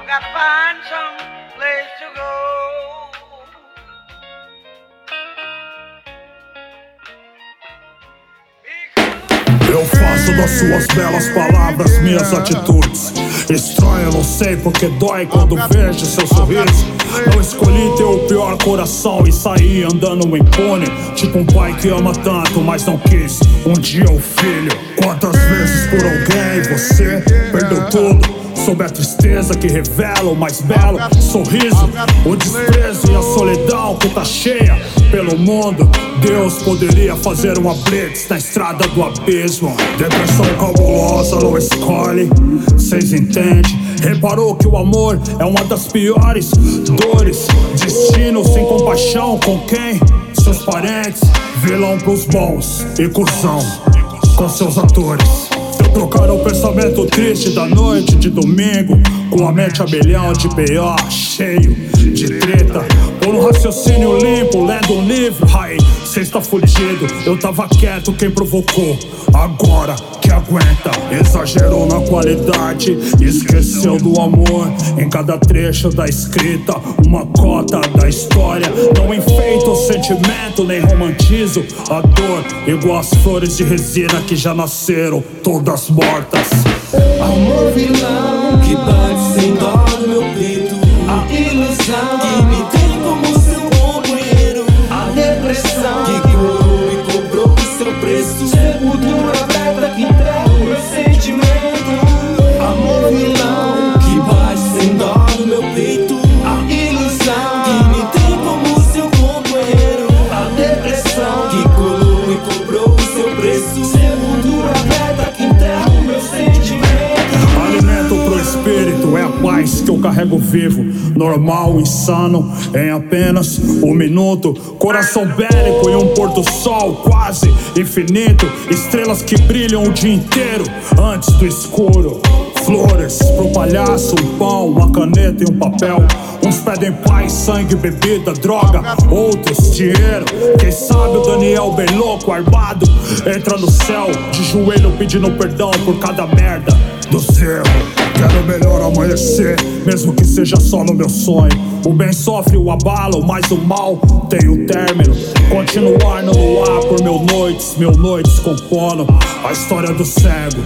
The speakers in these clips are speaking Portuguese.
gotta find some place to go. Eu faço das suas belas palavras minhas atitudes. Estranho, não sei porque dói quando vejo seu sorriso. Não escolhi ter o pior coração e saí andando impune, tipo um pai que ama tanto, mas não quis um dia o filho. Quantas vezes por alguém você perdeu tudo? Sob a tristeza que revela o mais belo sorriso, o desprezo e a solidão que tá cheia pelo mundo. Deus poderia fazer uma blitz na estrada do abismo. Depressão cabulosa não escolhe, cês entendem? Reparou que o amor é uma das piores dores. Destino sem compaixão com quem? Seus parentes. Vilão pros bons e cuzão com seus atores. Trocar o pensamento triste da noite de domingo com a mente a milhão de B.O. cheio de treta. Por um raciocínio limpo, lendo um livro. Aí, cê está fudido, eu tava quieto, quem provocou? Agora que aguenta. Exagerou na qualidade, esqueceu do amor. Em cada trecho da escrita, uma cota da história. Não enfeito o sentimento, nem romantizo a dor. Igual as flores de resina que já nasceram todas mortas. Amor vilão que bate sem dó no meu peito. A ilusão que me tem como seu companheiro. A depressão que curou e cobrou o seu preço. Sepultura aberta que entrega o meu sentimento. Amor vilão que bate sem dó no meu peito. A ilusão que me tem como seu companheiro. A depressão que curou e cobrou o seu preço. Sepultura aberta que entrega o meu sentimento. Alimento pro espírito é a paz que eu carrego vivo. Normal, insano, em apenas um minuto. Coração bélico e um pôr do sol quase infinito. Estrelas que brilham o dia inteiro antes do escuro. Flores pro palhaço, um pão, uma caneta e um papel. Uns pedem paz, sangue, bebida, droga, outros dinheiro. Quem sabe o Daniel bem louco, armado, entra no céu de joelho pedindo perdão por cada merda do seu. Quero melhor amanhecer, mesmo que seja só no meu sonho. O bem sofre o abalo, mas o mal tem o término. Continuar no luar por mil noites compondo a história do cego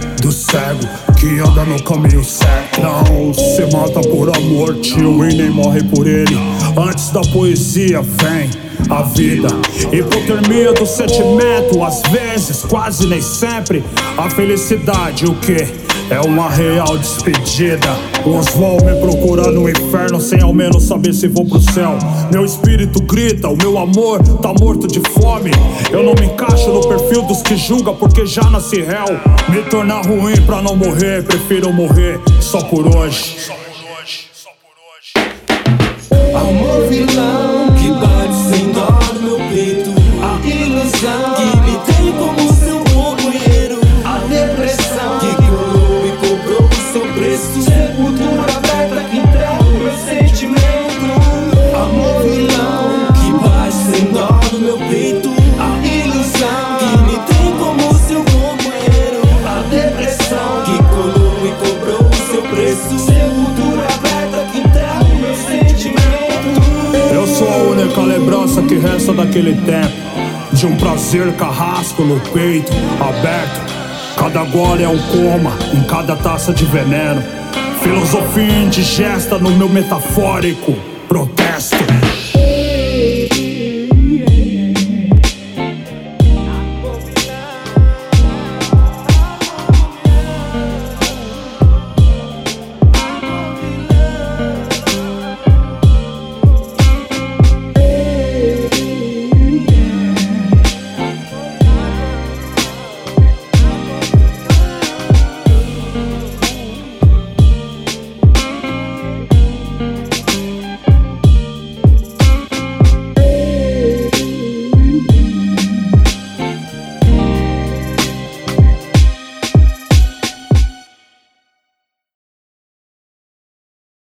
que anda no caminho certo. Não se mata por amor, tio, e nem morre por ele. Antes da poesia vem a vida, hipotermia do sentimento. Às vezes, quase nem sempre, a felicidade, o que? É uma real despedida. Uns vão me procurar no inferno sem ao menos saber se vou pro céu. Meu espírito grita, o meu amor tá morto de fome. Eu não me encaixo no perfil dos que julga porque já nasci réu. Me tornar ruim pra não morrer, prefiro morrer só por hoje. Amor vilão que bate sem dó no meu peito. A ilusão que me tem como seu companheiro. A depressão que curou e cobrou o seu preço. Sepultura aberta que entrega o meu sentimento. Amor vilão que bate sem dó no meu peito. A ilusão que me tem como seu companheiro. A depressão que colou e cobrou o seu preço. Sepultura aberta que entrega o meu sentimento. Eu sou a única lembrança que resta daquele tempo, de um prazer carrasco no peito aberto. Cada gole é um coma em cada taça de veneno. Filosofia indigesta no meu metafórico protesto.